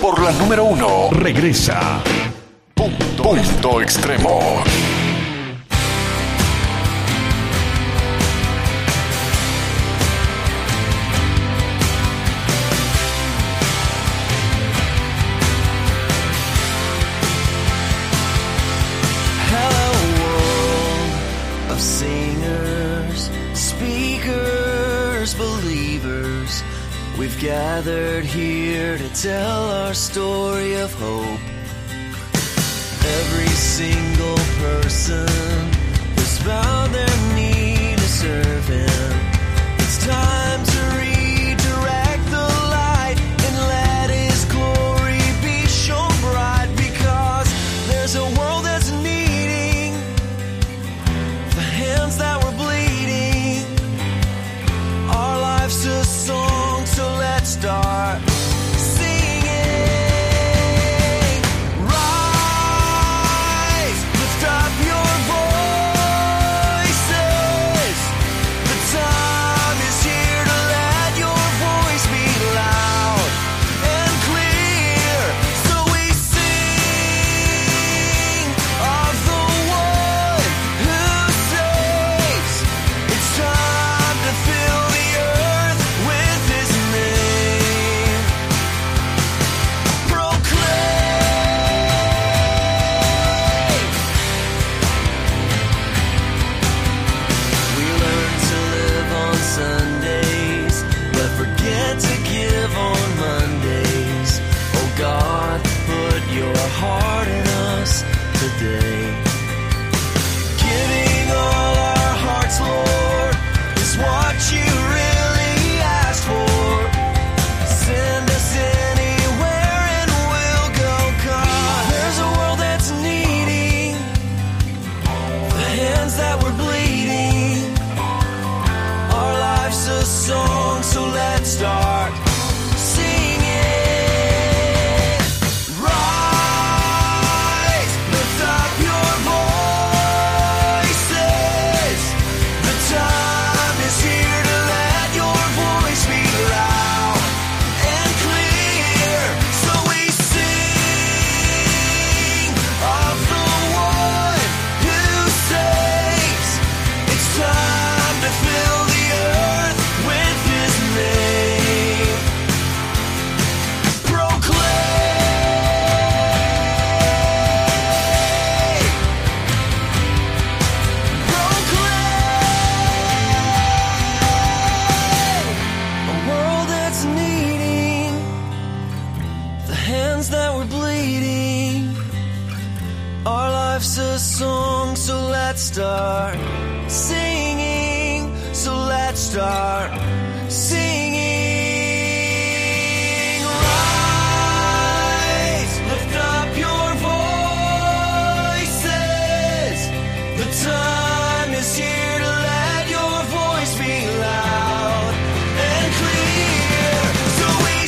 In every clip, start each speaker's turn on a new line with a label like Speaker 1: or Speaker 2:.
Speaker 1: por la número 1. Regresa Punto Extremo.
Speaker 2: Singers, speakers, believers, we've gathered here to tell our story of hope. Every single person has found their need to serve Him. It's time to redirect the light and let His glory be shown bright, because there's a world that's needing the hands that were bleeding. Our life's a song, so let's start singing. Rise, lift up your voices. The time is here to let your voice be loud and clear. So we sing of the one who saves. It's time to fill the earth with His name. Proclaim. We learn to live on Sundays, but forget to give on Mondays. Oh God, put your heart in us today. Giving all our hearts, Lord, is what you really asked for. Send us anywhere and we'll go, God. There's a world that's needing the hands that were bleeding. Our life's a song, so let's start singing. Rise, lift up your voices. The time is here to let your voice be loud and clear. So we sing of the one who saves. It's time to fill the earth with His name. Proclaim. A world that's needing the hands that were bleeding. Our life's a song, so let's start singing. So let's start singing. Rise, lift up your voices. The time is here to let your voice be loud and clear. So we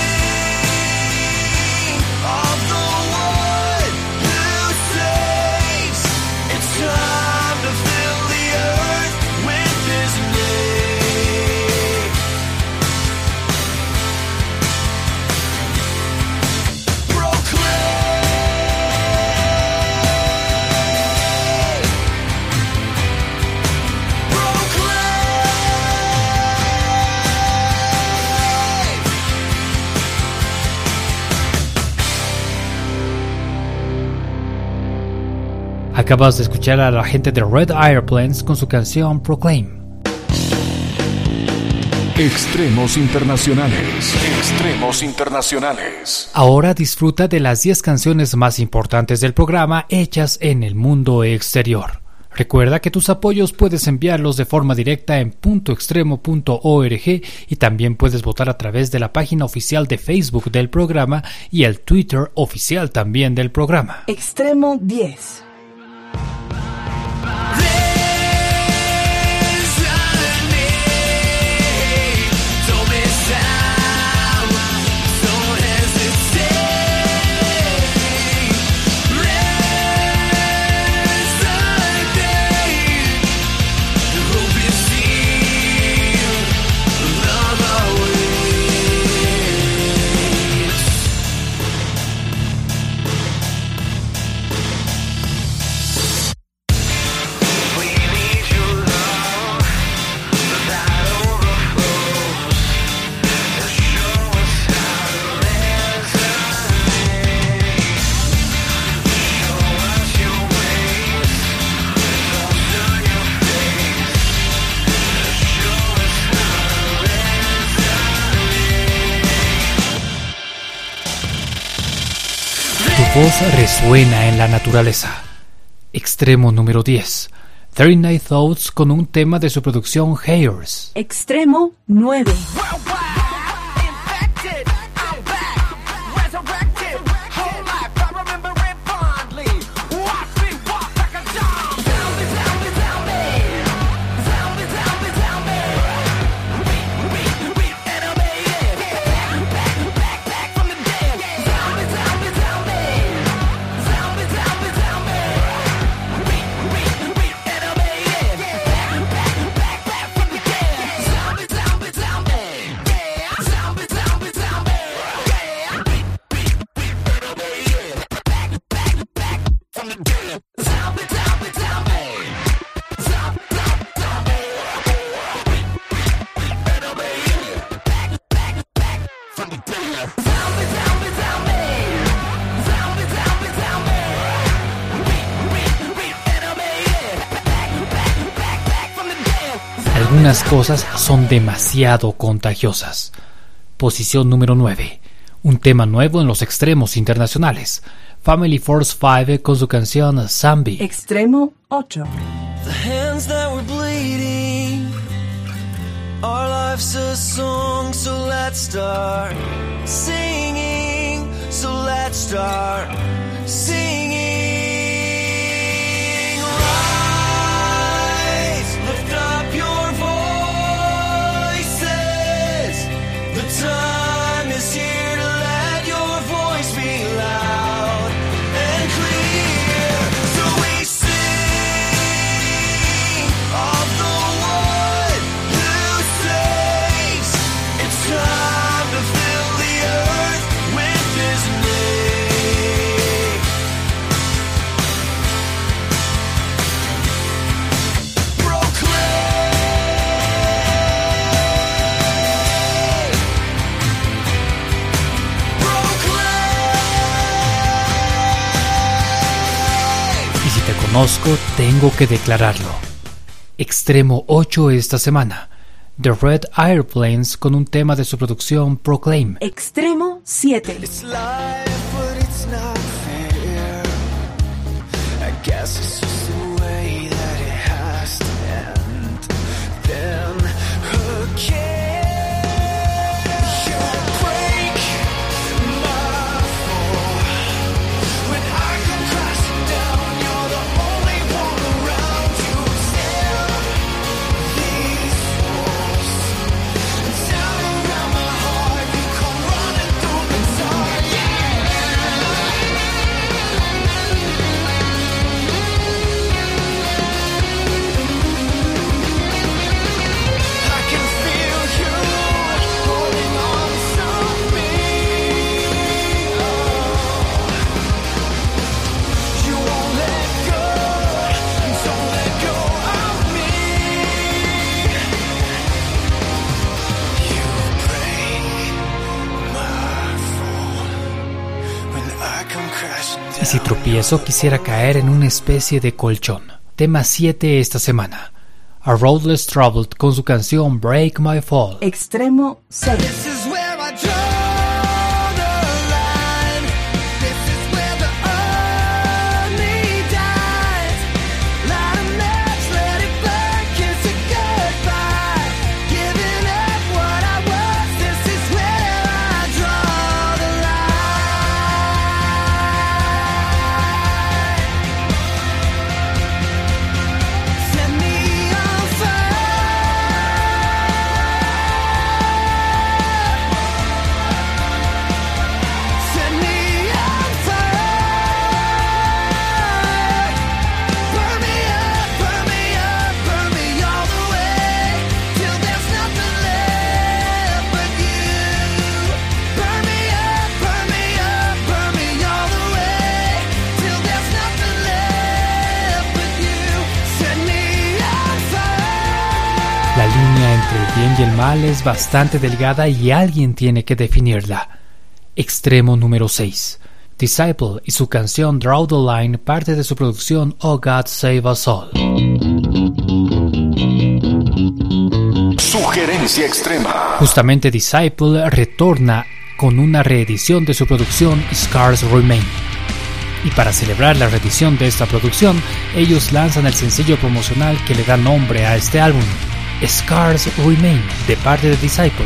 Speaker 2: sing of the one who saves. It's time to fill the earth with His name.
Speaker 3: Acabas de escuchar a la gente de Red Airplanes con su canción Proclaim.
Speaker 1: Extremos internacionales. Extremos internacionales.
Speaker 3: Ahora disfruta de las 10 canciones más importantes del programa hechas en el mundo exterior. Recuerda que tus apoyos puedes enviarlos de forma directa en puntoextremo.org y también puedes votar a través de la página oficial de Facebook del programa y el Twitter oficial también del programa.
Speaker 4: Extremo 10.
Speaker 3: voz resuena en la naturaleza. Extremo número 10. 39 Thoughts con un tema de su producción Hairs.
Speaker 4: Extremo 9.
Speaker 3: Algunas cosas son demasiado contagiosas. Posición número 9. Un tema nuevo en los extremos internacionales. Family Force 5 con su canción Zombie.
Speaker 4: Extremo 8.
Speaker 2: The hands that were bleeding. Our life's a song, so let's start singing. So let's start singing. Rise, lift up your voices. The time is here to let your voice be loud and clear. So we sing of the one who saves. It's time to fill the earth with his name.
Speaker 3: Y si te conozco, tengo que declararlo. Extremo 8 esta semana. The Red Airplanes con un tema de su producción Proclaim.
Speaker 4: Extremo 7.
Speaker 2: It's life, but it's not fair. I guess it's just the way that it has to end. Then who cares? You break my fall. When I come crashing down, you're the only one around. You tear these walls down around my heart. You come running through the dark. I can feel you holding on to me. You won't let go, don't let go of me. You break my fall when I come crashing down.
Speaker 3: Y si tropiezo, quisiera caer en una especie de colchón. Tema 7 esta semana. A Roadless Troubled con su canción Break My Fall.
Speaker 4: Extremo 6.
Speaker 2: This is where I draw the line. This is where the only dies. Light a match, let it burn, kiss it goodbye. Giving up what I was. This is where I draw the line. Set me on Set me on fire. Burn me up, burn me up, burn me all the way till there's nothing left but you. Burn me up, burn me up, burn me all the way till there's nothing left but you. Set me on fire.
Speaker 3: La línea entre el bien y el mal es bastante delgada y alguien tiene que definirla. Extremo número 6. Disciple y su canción Draw the Line, parte de su producción Oh God Save Us All.
Speaker 1: Sugerencia extrema.
Speaker 3: Justamente Disciple retorna con una reedición de su producción Scars Remain. Y para celebrar la reedición de esta producción, ellos lanzan el sencillo promocional que le da nombre a este álbum, Scars Remain, de parte de Disciple.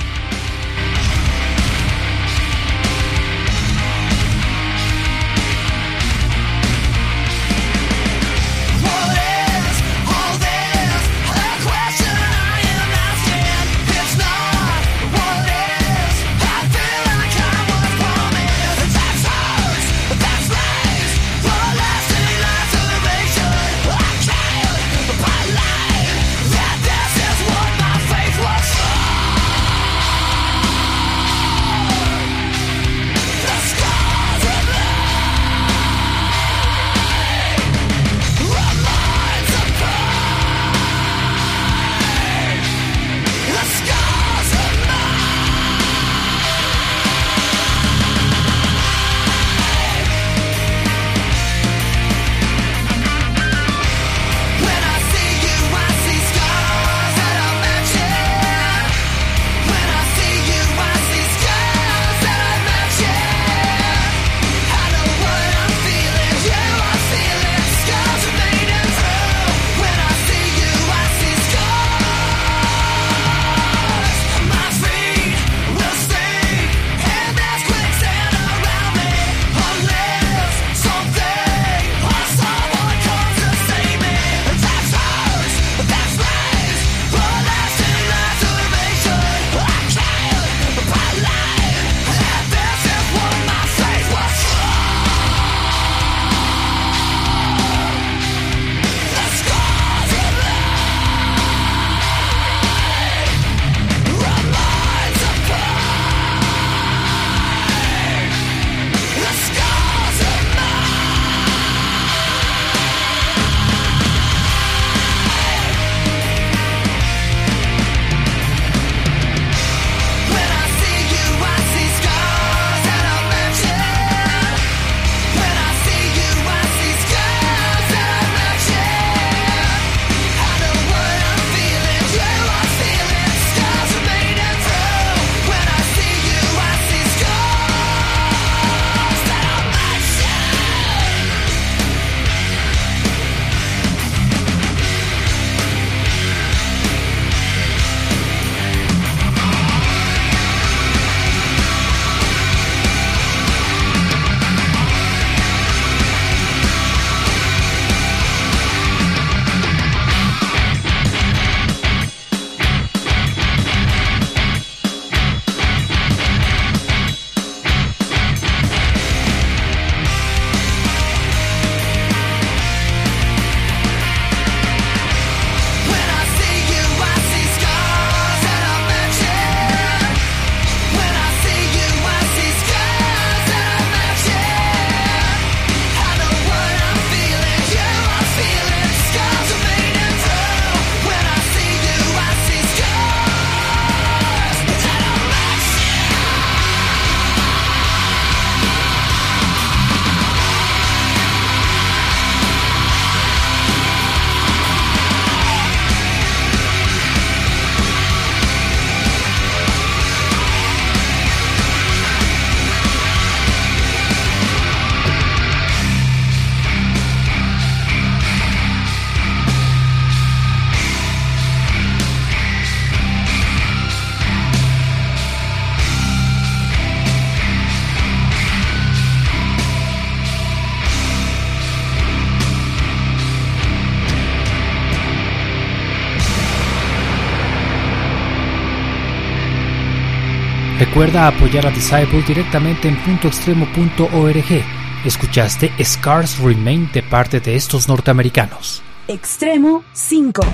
Speaker 3: Recuerda apoyar a Disciple directamente en puntoextremo.org. Escuchaste Scars Remain de parte de estos norteamericanos.
Speaker 4: Extremo 5.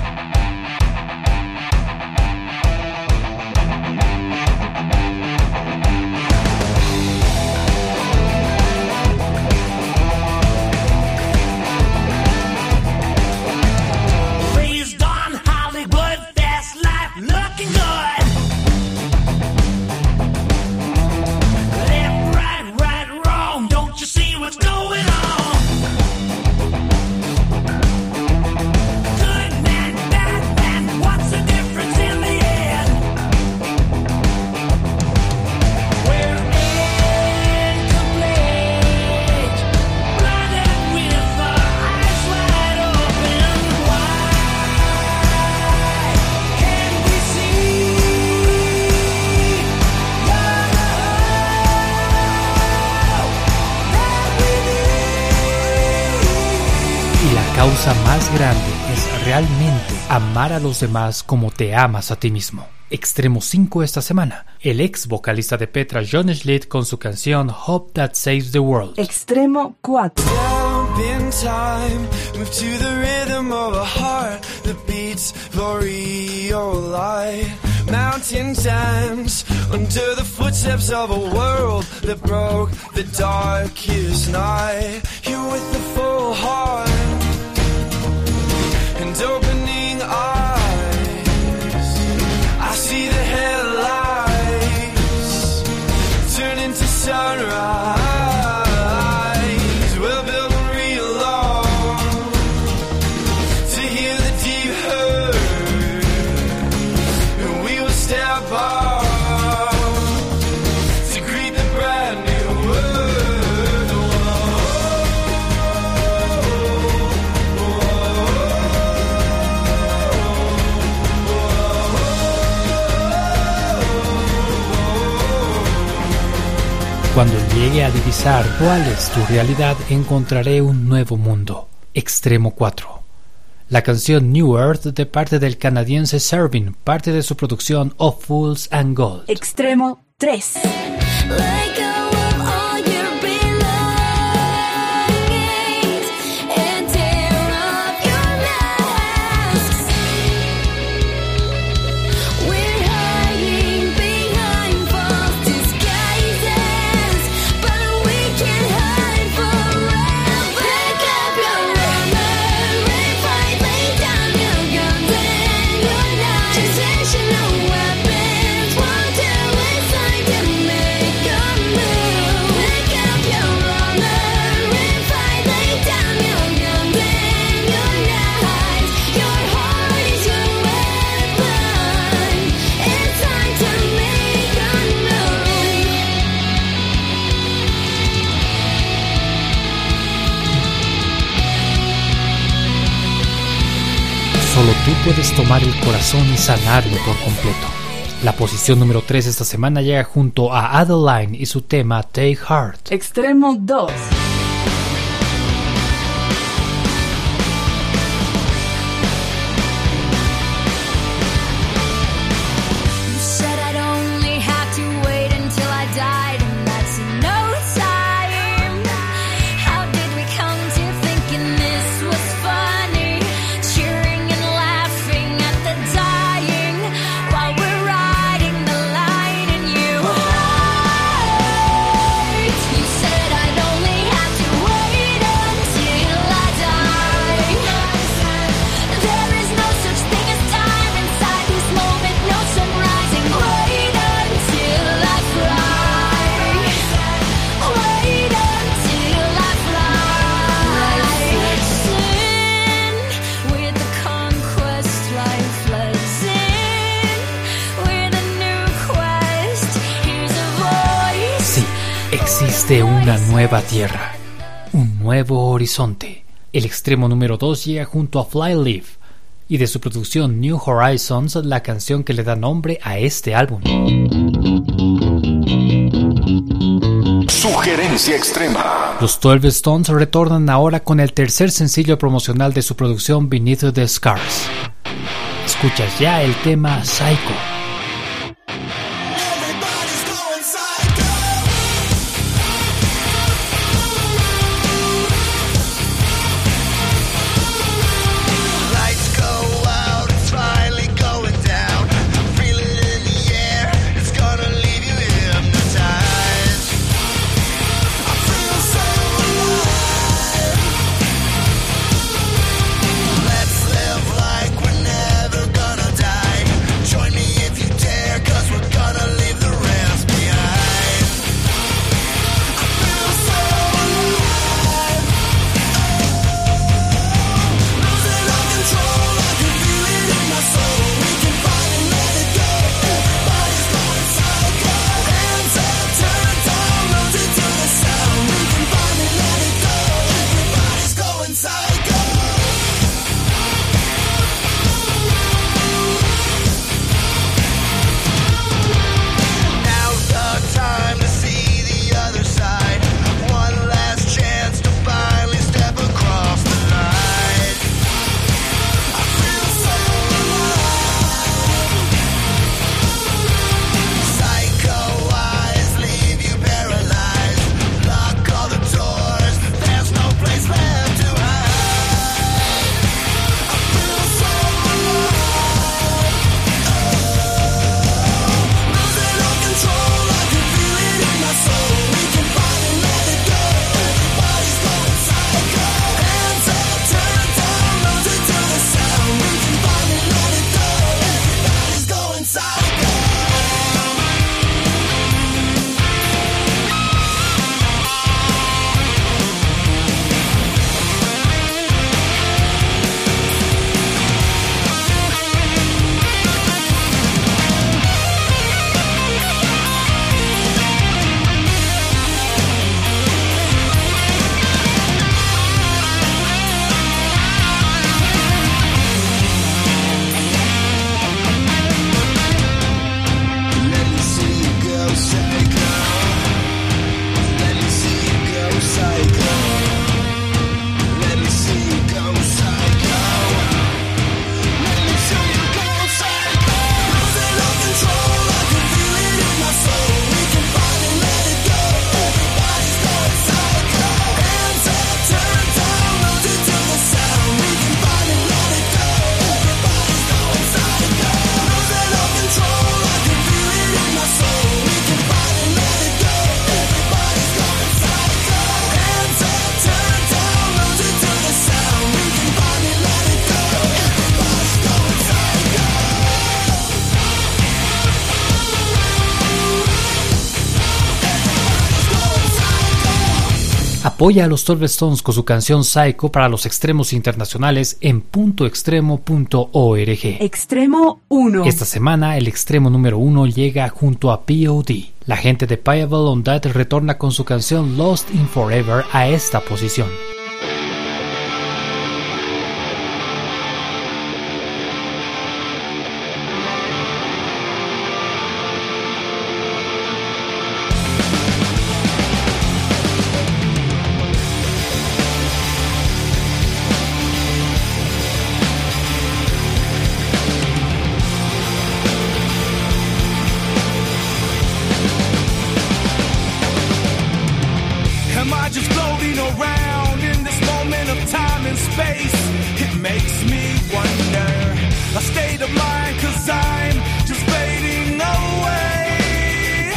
Speaker 5: Good man, bad
Speaker 3: causa más grande es realmente amar a los demás como te amas a ti mismo. Extremo 5 esta semana. El ex vocalista de Petra, John Schlitt, con su canción Hope That Saves the World.
Speaker 4: Extremo 4.
Speaker 2: In time, move to the rhythm of a heart that beats light. Mountain dance under the footsteps of a world that broke the darkest night. Here with the full heart and opening eyes, I see the headlights turn into sunrise.
Speaker 3: Cuando llegue a divisar cuál es tu realidad, encontraré un nuevo mundo. Extremo 4. La canción New Earth de parte del canadiense Servin, parte de su producción Of Fools and Gold.
Speaker 4: Extremo 3.
Speaker 3: Solo tú puedes tomar el corazón y sanarlo por completo. La posición número 3 esta semana llega junto a Adeline y su tema Take Heart.
Speaker 4: Extremo 2.
Speaker 3: Existe una nueva tierra, un nuevo horizonte. El extremo número 2 llega junto a Flyleaf y de su producción New Horizons, la canción que le da nombre a este álbum.
Speaker 1: Sugerencia extrema.
Speaker 3: Los 12 Stones retornan ahora con el tercer sencillo promocional de su producción Beneath the Scars. Escuchas ya el tema Psycho.
Speaker 2: Join me if
Speaker 3: Apoya a los 12 Stones con su canción Psycho para los extremos internacionales en puntoextremo.org.
Speaker 4: Extremo 1.
Speaker 3: Esta semana el extremo número 1 llega junto a P.O.D. La gente de Payable on That retorna con su canción Lost in Forever a esta posición.
Speaker 2: Am I just floating around in this moment of time and space? It makes me wonder. A state of mind, 'cause I'm just fading away.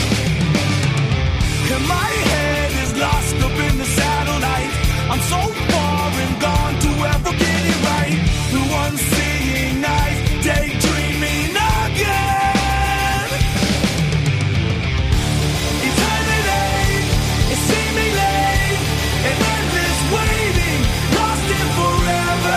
Speaker 2: And my head is lost up in the satellite. I'm so far and gone to ever get it right. Through one seeing eyes, daydreaming again. Eternity is seemingly an endless waiting, lost in forever.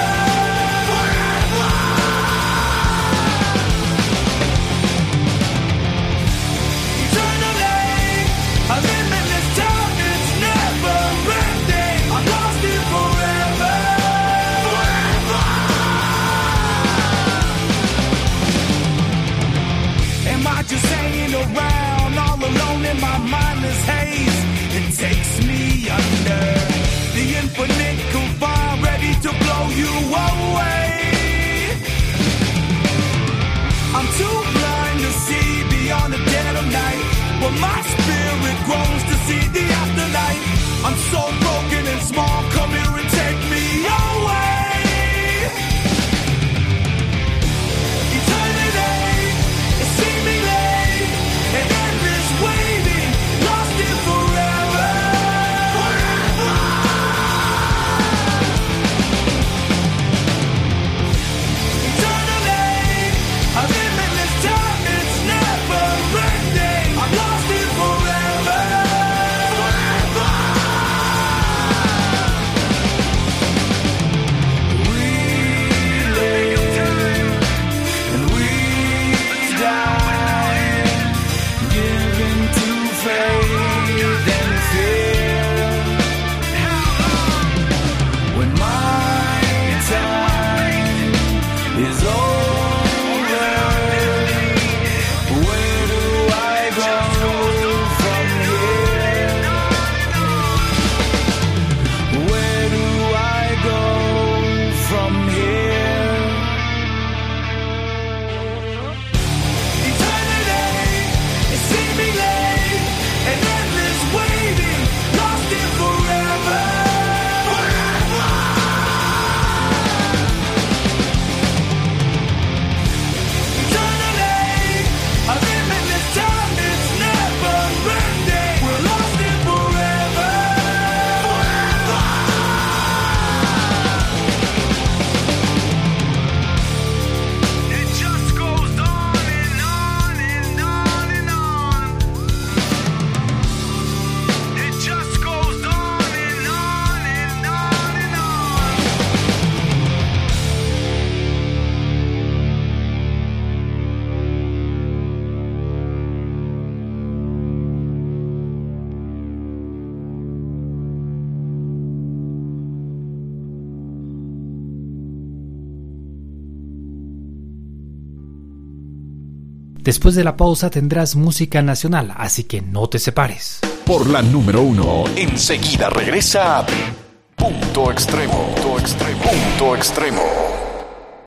Speaker 2: Eternally, a limitless time, it's never ending. I'm lost in forever. Am I just hanging around all alone in my mindless haze? It takes me under the infinite confine, ready to blow you away. I'm too blind to see beyond the dead of night, but my spirit groans to see the afterlife. I'm so broken and small, come here and take me away. Eternity is seemingly an endless waiting, lost in forever. Eternally, a limitless time, it's never ending. I'm lost in forever. We live and we die, given to faith and fear. When my time is over, where do I go from here? Where do I go from here? Eternity is seemingly an endless waiting, lost in forever. Eternally, a limitless time, it's never ending. We're lost in forever. It just goes on and on and on and on. It just goes on and on and on and on.
Speaker 3: Después de la pausa tendrás música nacional, así que no te separes.
Speaker 1: Por la número 1, enseguida regresa Punto Extremo. Punto Extremo. Punto Extremo.